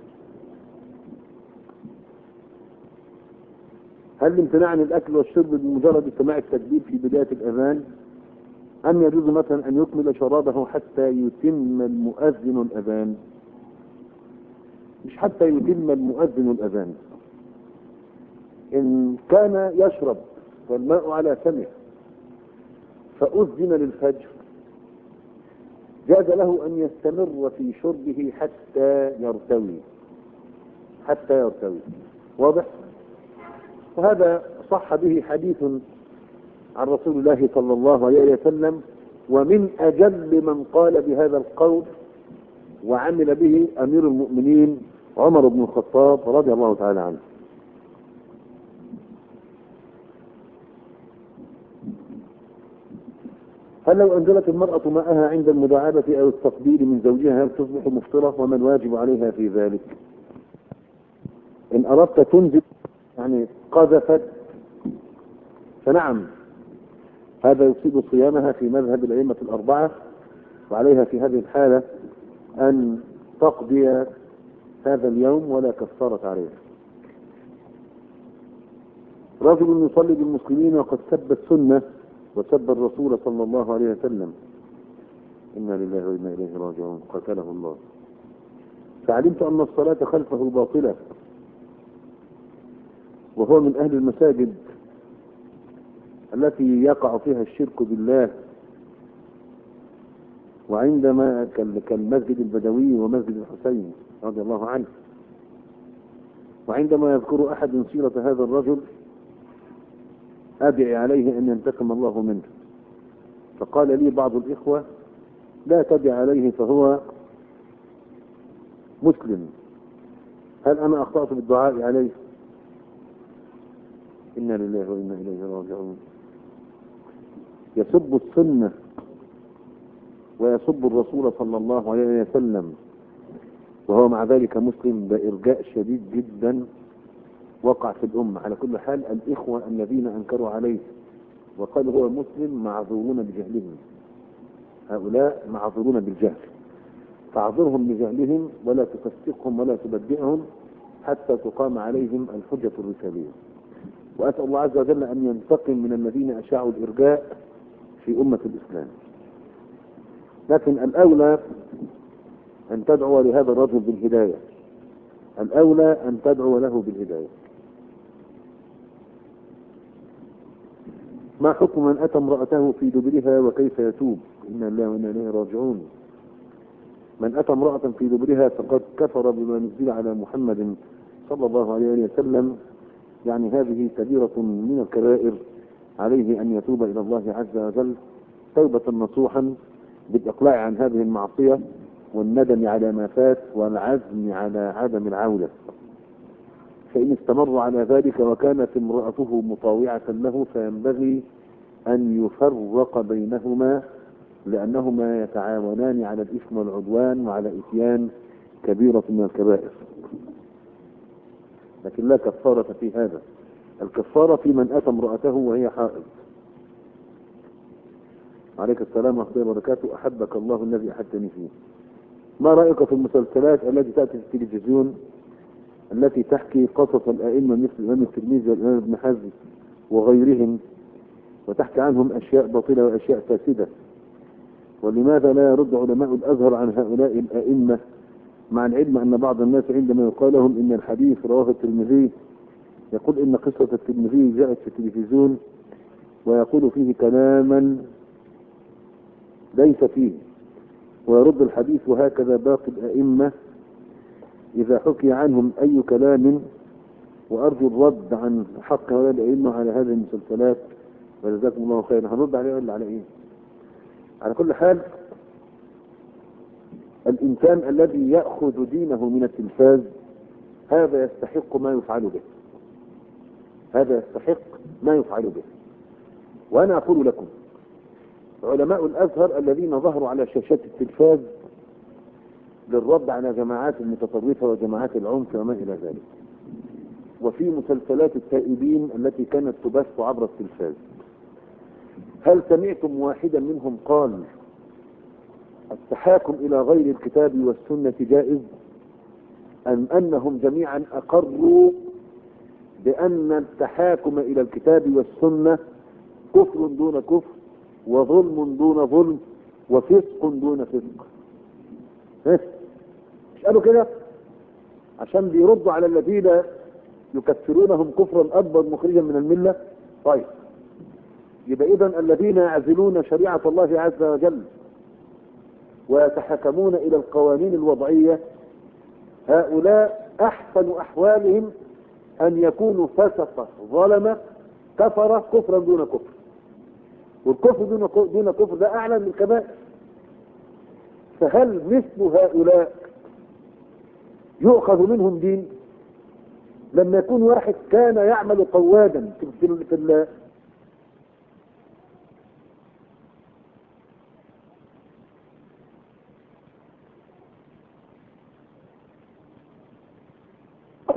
هل الامتناع عن الاكل والشرب بمجرد سماع التكبير في بداية الاذان، ام يجوز مثلا ان يكمل شرابه حتى يتم المؤذن الاذان؟ مش حتى يتم المؤذن الاذان. ان كان يشرب والماء على فمه فاذن للفجر جاز له ان يستمر في شربه حتى يرتوي، حتى يرتوي. واضح؟ وهذا صح به حديث عن رسول الله صلى الله عليه وسلم، ومن أجل من قال بهذا القول وعمل به أمير المؤمنين عمر بن الخطاب رضي الله تعالى عنه. هل لو أنزلت المرأة ماءها عند المداعبة أو التقبيل من زوجها هل تصبح مفطرة؟ وما الواجب عليها في ذلك؟ إن أردت تنزل يعني قذفت فنعم، هذا يفسد صيامها في مذهب الأئمة الأربعة، وعليها في هذه الحالة أن تقضي هذا اليوم ولا كفارة عليه. رجل يصلي بالمسلمين وقد سب السنة وسب الرسول صلى الله عليه وسلم، إنا لله وإنا إليه راجعون، قتله الله. فعلمت أن الصلاة خلفه باطلة وهو من أهل المساجد التي يقع فيها الشرك بالله، وعندما كالمسجد البدوي ومسجد الحسين رضي الله عنه، وعندما يذكر أحد سيرة هذا الرجل أدعي عليه أن ينتقم الله منه. فقال لي بعض الإخوة لا تدع عليه فهو مسلم. هل أنا أخطأت بالدعاء عليه؟ إنا لله وإنا إليه راجعون. يسب السنة ويسب الرسول صلى الله عليه وسلم وهو مع ذلك مسلم، بإرجاء شديد جدا وقع في الأمة. على كل حال الإخوة الذين أنكروا عليه وقالوا هو مسلم معذورون بجهلهم، هؤلاء معذورون بالجهل، فاعذرهم بجهلهم ولا تفسقهم ولا تبدعهم حتى تقام عليهم الحجة الرسالية. وأسأل الله عز وجل أن ينتقم من الذين أشاعوا الإرجاء في أمة الإسلام. لكن الأولى أن تدعو لهذا الرجل بالهداية، الأولى أن تدعو له بالهداية. ما حكم من أتى امرأته في دبرها وكيف يتوب؟ إنا لله وإنا إليه راجعون. من أتى امرأة في دبرها فقد كفر بما نزل على محمد صلى الله عليه وسلم، يعني هذه كبيرة من الكبائر، عليه أن يتوب إلى الله عز وجل توبة نصوحا بالإقلاع عن هذه المعصية والندم على ما فات والعزم على عدم العودة. فإن استمر على ذلك وكانت امرأته مطاوعة له فينبغي أن يفرق بينهما، لأنهما يتعاونان على الإثم والعدوان وعلى إتيان كبيرة من الكبائر. لكن لا كفارة في هذا. الكفارة في من أتى امرأته وهي حائض. عليك السلام ورحمة الله وبركاته. أحبك الله الذي أحبتني فيه. ما رأيك في المسلسلات التي تأتي في التلفزيون التي تحكي قصص الأئمة مثل الإمام الترمذي والإمام ابن حزم وغيرهم، وتحكي عنهم أشياء باطلة وأشياء فاسدة؟ ولماذا لا يرد علماء الأزهر عن هؤلاء الأئمة، مع العلم أن بعض الناس عندما يقال لهم إن الحديث رواه الترمذي يقول إن قصة الترمذي جاءت في التلفزيون ويقول فيه كلاما ليس فيه، ويرد الحديث. وهكذا باقي الأئمة إذا حكي عنهم أي كلام، وأرجو الرد عن حق هؤلاء الأئمة على هذه المسلسلات، وجزاكم الله خيرا. هنرد عليه ولا على إيه؟ على كل حال الإنسان الذي يأخذ دينه من التلفاز هذا يستحق ما يفعل به، هذا يستحق ما يفعل به. وأنا أقول لكم علماء الأزهر الذين ظهروا على شاشات التلفاز للرد على جماعات المتطرفة وجماعات العنف وما إلى ذلك، وفي مسلسلات التائبين التي كانت تبث عبر التلفاز، هل سمعتم واحدا منهم قال التحاكم إلى غير الكتاب والسنة جائز، أم أنهم جميعا أقروا بأن التحاكم إلى الكتاب والسنة كفر دون كفر وظلم دون ظلم وفسق دون فسق؟ ها؟ مش قالوا كده عشان بيردوا على الذين يكفرونهم كفرا أكبر مخرجا من الملة؟ طيب، يبقى إذن الذين يعزلون شريعة الله عز وجل ويتحكمون إلى القوانين الوضعية هؤلاء أحسن أحوالهم أن يكونوا فسقة ظلمة كفر كفرا دون كفر، والكفر دون دون كفر ده أعلى من الكبائر. فهل مثل هؤلاء يؤخذ منهم دين؟ لما يكون واحد كان يعمل قوادا في في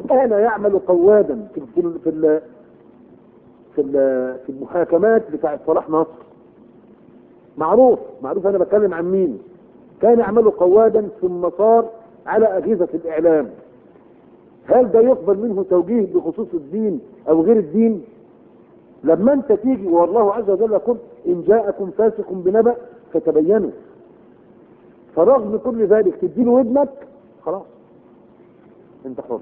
كان يعمل قوادا في في في ال- في ال- في المحاكمات بتاعت صلاح نصر. معروف معروف انا بتكلم عن مين. كان يعمل قوادا ثم صار على اجهزه الاعلام. هل ده يقبل منه توجيه بخصوص الدين او غير الدين؟ لما انت تيجي والله عز وجل يقول ان جاءكم فاسق بنبأ فتبينوا، فرغم كل ذلك تديله ودنك، خلاص انت حر،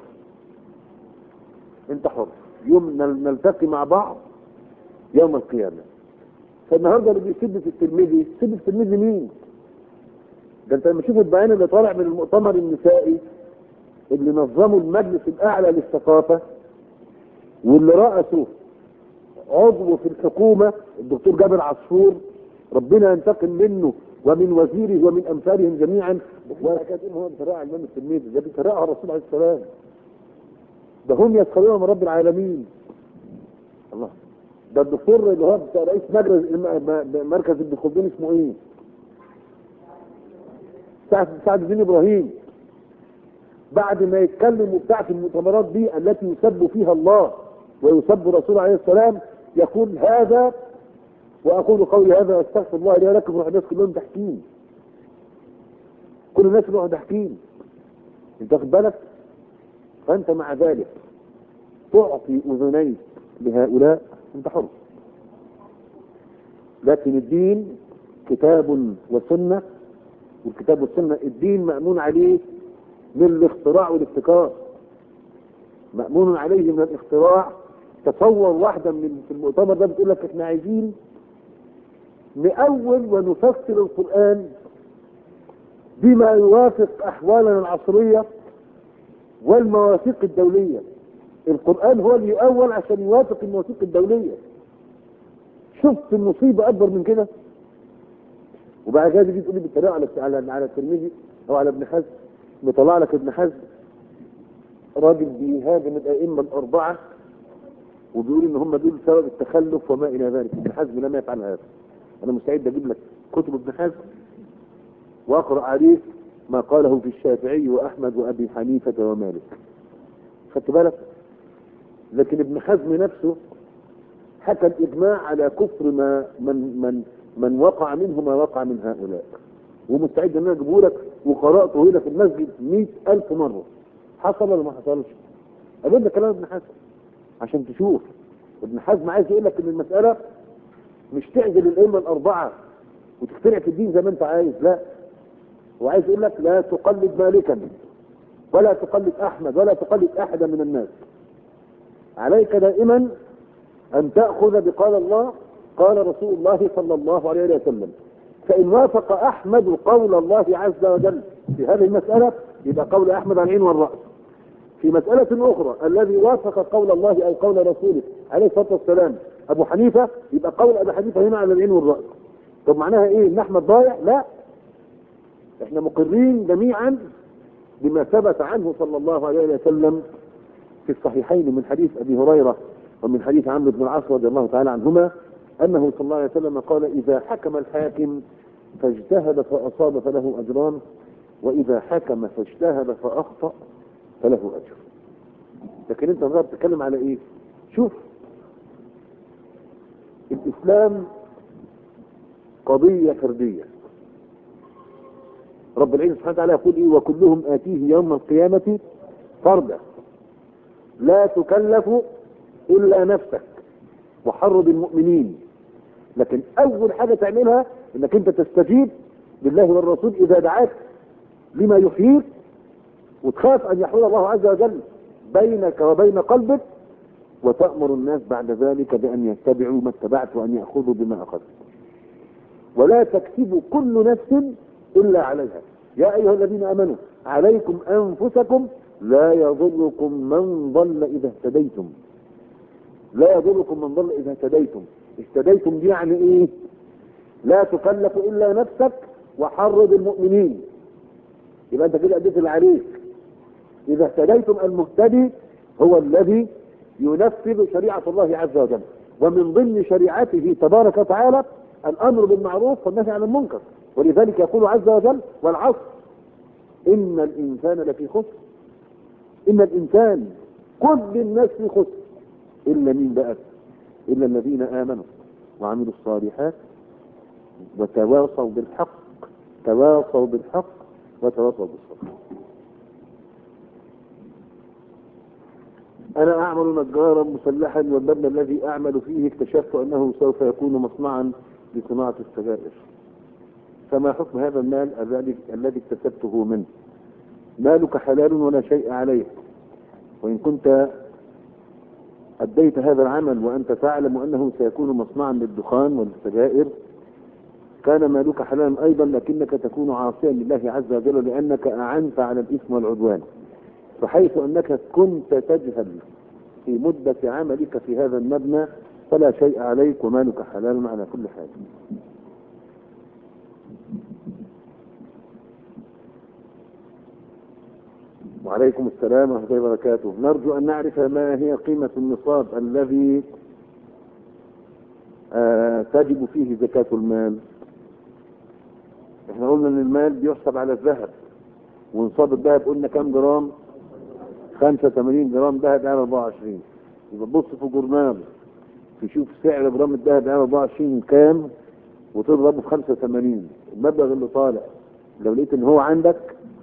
انت حر. يوم نل- نلتقي مع بعض يوم القيامة. فالنهارده اللي بيسب في الترمذي، يسب في الترمذي مين؟ ده انت لما تشوف البيان اللي طالع من المؤتمر النسائي اللي نظمه المجلس الاعلى للثقافة واللي رأسه عضو في الحكومة الدكتور جابر عصفور، ربنا ينتقم منه ومن وزيره ومن امثالهم جميعا. وكانت هو بتراء الامام الترمذي، ده بتراءها الرسول عليه السلام. ده هم يسخرون من رب العالمين. الله، ده الدكتور اللي هو بتاع رئيس مجلس مركز ابن خلدون اسمه ايه؟ سعد سعد الدين ابراهيم. بعد ما يتكلم بتاع في المؤتمرات دي التي يسب فيها الله ويسب الرسول عليه السلام، يقول هذا واقول قولي هذا واستغفر الله لي ولكم، والناس كلهم تحكيم، كل الناس يروحوا تحكيم. انت واخد بالك؟ فانت مع ذلك تعطي اذنيك لهؤلاء، انت حر. لكن الدين كتاب وسنه، والكتاب والسنه الدين مأمون عليه من الاختراع والابتكار، مأمون عليه من الاختراع. تصور واحدة من في المؤتمر ده بتقول لك احنا عايزين نأول ونفسر القرآن بما يوافق أحوالنا العصرية والمواثيق الدولية. القرآن هو اللي يؤول عشان يوافق المواثيق الدولية. شفت المصيبة أكبر من كده؟ وبعد كده تيجي تقول لي بالطريقة على على على الترمذي أو على ابن حزم، بيطلع لك ابن حزم راجل بيهاجم الأئمة الأربعة وبيقول ان هم دول سبب التخلف وما الى ذلك. ابن حزم لم يفعل هذا. انا مستعد اجيب لك كتب ابن حزم واقرا عليه ما قاله في الشافعي واحمد وابي حنيفه ومالك. خدت بالك؟ لكن ابن حزم نفسه حكى الاجماع على كفر ما من من من وقع منه ما وقع من هؤلاء، ومستعد ان انا اجيبه لك وقراته هنا في المسجد مئة الف مره. حصل ولا ما حصلش؟ اقول لك كلام ابن حزم عشان تشوف. ابن حزم عايز يقول لك ان المسألة مش تعزل الائمة الاربعة وتخترع في الدين زي ما انت عايز، لا. وعايز يقول لك لا تقلد مالكا ولا تقلد احمد ولا تقلد احدا من الناس. عليك دائما ان تأخذ بقال الله قال رسول الله صلى الله عليه وسلم. فان وافق احمد قول الله عز وجل في هذه المسألة يبقى قول احمد على العين والرأس. في مسألة أخرى الذي وافق قول الله أو قول رسوله عليه الصلاة والسلام أبو حنيفة يبقى قول أبو حنيفة هنا على العين والرأس. طب معناها إيه؟ إن أحمد ضايع؟ لا، إحنا مقرين جميعا بما ثبت عنه صلى الله عليه وسلم في الصحيحين من حديث أبي هريرة ومن حديث عمرو بن العاص رضي الله تعالى عنهما أنه صلى الله عليه وسلم قال إذا حكم الحاكم فاجتهد فأصاب فله أجران، وإذا حكم فاجتهد فأخطأ فله أجر. لكن انت النهارده بتتكلم على ايه؟ شوف، الاسلام قضية فردية. رب العزة سبحانه وتعالى يقول ايه؟ وكلهم آتيه يوم القيامة فردا لا تكلف الا نفسك وحرض المؤمنين. لكن اول حاجة تعملها انك انت تستجيب لله والرسول اذا دعاك لما يحييك، وتخاف ان يحول الله عز وجل بينك وبين قلبك، وتأمر الناس بعد ذلك بأن يتبعوا ما اتبعت وأن يأخذوا بما أخذت. ولا تكسب كل نفس إلا عليها. يا أيها الذين آمنوا عليكم أنفسكم لا يضركم من ضل إذا اهتديتم. لا يضركم من ضل إذا اهتديتم. اهتديتم دي يعني إيه؟ لا تكلف إلا نفسك وحرض المؤمنين. يبقى أنت كده أديت اللي عليك. إذا اهتديتم المهتدي هو الذي ينفذ شريعة الله عز وجل، ومن ضمن شريعته تبارك وتعالى الأمر بالمعروف والنهي عن المنكر. ولذلك يقول عز وجل والعصر إن الإنسان لفي خسر. إن الإنسان كل الناس في خسر إلا مين بقى؟ إلا الذين آمنوا وعملوا الصالحات وتواصوا بالحق تواصوا بالحق وتواصوا بالصبر. أنا أعمل نجارا مسلحا، والمبنى الذي أعمل فيه اكتشفت أنه سوف يكون مصنعا لصناعة السجائر، فما حكم هذا المال الذي الذي اكتسبته منه؟ مالك حلال ولا شيء عليك، وإن كنت أديت هذا العمل وأنت تعلم أنه سيكون مصنعا للدخان والسجائر كان مالك حلالا أيضا، لكنك تكون عاصيا لله عز وجل لأنك أعنت على الإثم والعدوان، فحيث أنك كنت تجهل في مدة عملك في هذا المبنى فلا شيء عليك ومالك حلال على كل حال. وعليكم السلام ورحمة الله وبركاته. نرجو أن نعرف ما هي قيمة النصاب الذي آه تجب فيه زكاة المال. احنا قلنا ان المال بيحسب على الذهب، ونصاب الذهب قلنا كم جرام؟ خمسة وثمانين جرام ذهب على أربعة وعشرين. يبقى تبص في جورنال تشوف سعر جرام الذهب على أربعة وعشرين كام وتضربه في خمسة وثمانين، المبلغ اللي طالع لو لقيت ان هو عندك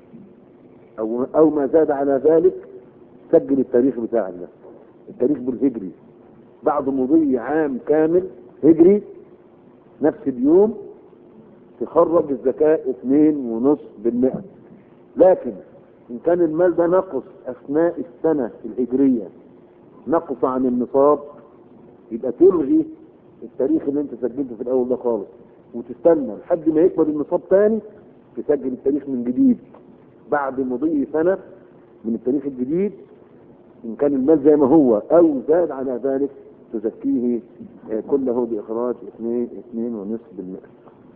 او او ما زاد على ذلك سجل التاريخ بتاعك ده، التاريخ بالهجري، بعد مضي عام كامل هجري نفس اليوم تخرج الزكاة اثنين ونصف بالمئة. لكن ان كان المال ده نقص اثناء السنة الهجرية نقص عن النصاب يبقى تلغي التاريخ اللي انت سجلته في الاول ده خالص وتستنى لحد ما يكبر النصاب تاني تسجل التاريخ من جديد بعد مضي سنة من التاريخ الجديد. ان كان المال زي ما هو او زاد على ذلك تزكيه كله باخراج اثنين اثنين ونصف بالمئة.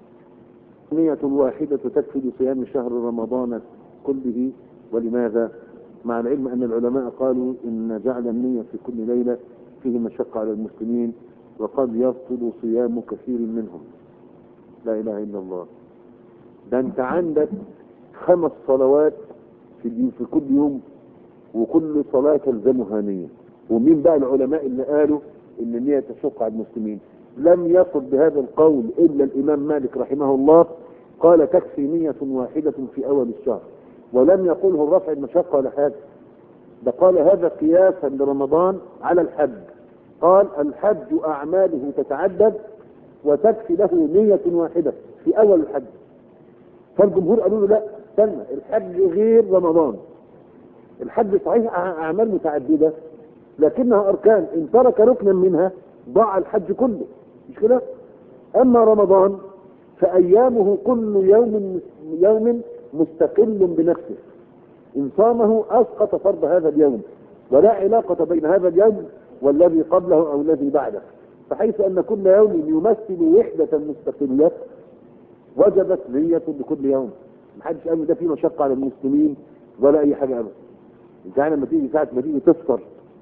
نية واحدة تكفي لصيام شهر رمضان كله، ولماذا؟ مع العلم ان العلماء قالوا ان جعل النية في كل ليلة فيه مشقة على المسلمين وقد يبطل صيام كثير منهم. لا اله الا الله. ده انت عندك خمس صلوات في, في كل يوم وكل صلاة تلزمها نية. ومين بقى العلماء اللي قالوا ان النية تشق على المسلمين؟ لم يقل بهذا القول الا الامام مالك رحمه الله، قال تكفي نية واحدة في اول الشهر، ولم يقله الرفع المشقة ولا حاجة، ده قال هذا قياسا لرمضان على الحج. قال الحج اعماله تتعدد وتكفي له نية واحدة في اول الحج. فالجمهور قالوا له لا استنى، الحج غير رمضان، الحج صحيح اعمال متعددة لكنها اركان، ان ترك ركنا منها ضاع الحج كله، مش كده؟ اما رمضان فايامه كل يوم يوم مستقل بنفسه، ان صامه اسقط فرض هذا اليوم ولا علاقة بين هذا اليوم والذي قبله او الذي بعده، فحيث ان كل يوم يمثل وحدة مستقلة وجبت نية لكل يوم. محدش قال ده فيه مشقة على المسلمين ولا اي حاجة ابدا. انت لما تيجي ساعة ما تيجي تفطر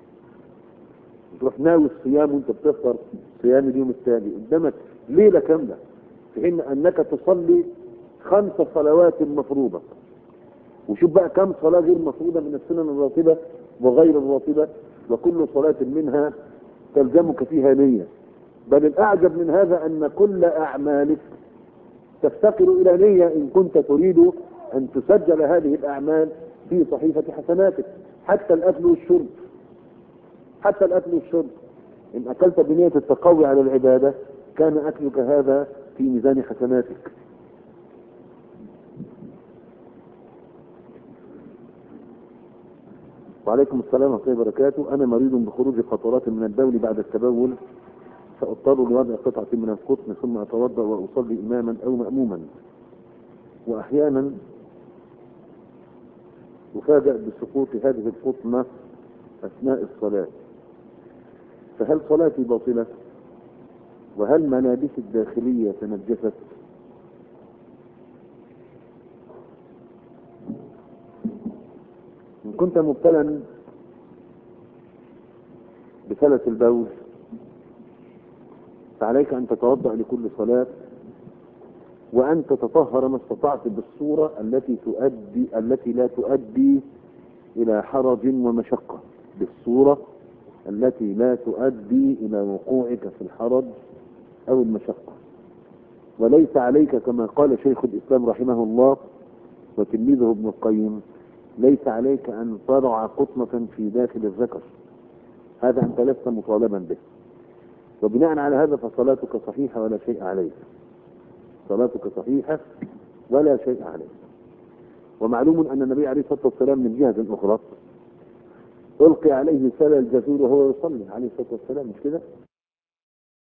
تروح ناوي الصيام وانت بتفطر صيام اليوم الثاني قدامك ليلة كاملة، في حين انك تصلي خمس صلوات مفروضة. وشوف بقى كم صلاة غير مفروضة من السنن الراتبة وغير الراتبة، وكل صلاة منها تلزمك فيها نية. بل الاعجب من هذا ان كل اعمالك تفتقر الى نية ان كنت تريد ان تسجل هذه الاعمال في صحيفة حسناتك. حتى الاكل والشرب حتى الاكل والشرب ان اكلت بنية التقوي على العبادة كان اكلك هذا في ميزان حسناتك. وعليكم السلام ورحمة الله وبركاته. انا مريض بخروج قطرات من البول بعد التبول، فاضطر لوضع قطعة من القطن ثم اتوضا واصلي اماما او مأموما، واحيانا افاجأ بسقوط هذه القطنة اثناء الصلاة، فهل صلاتي باطلة؟ وهل ملابسي الداخلية تنجست؟ ان كنت مبتلا بسلس البول فعليك ان تتوضأ لكل صلاة وان تتطهر ما استطعت بالصورة التي تؤدي التي لا تؤدي الى حرج ومشقة. بالصورة التي لا تؤدي إلى وقوعك في الحرج أو المشقة. وليس عليك كما قال شيخ الإسلام رحمه الله وتلميذه ابن القيم، ليس عليك أن تضع قطنة في داخل الذكر، هذا أنت لست مطالبا به. وبناء على هذا فصلاتك صحيحة ولا شيء عليك، صلاتك صحيحة ولا شيء عليك. ومعلوم أن النبي عليه الصلاة والسلام من جهة أخرى ألقي عليه سل الجزور وهو يصلي عليه الصلاة والسلام، مش كده؟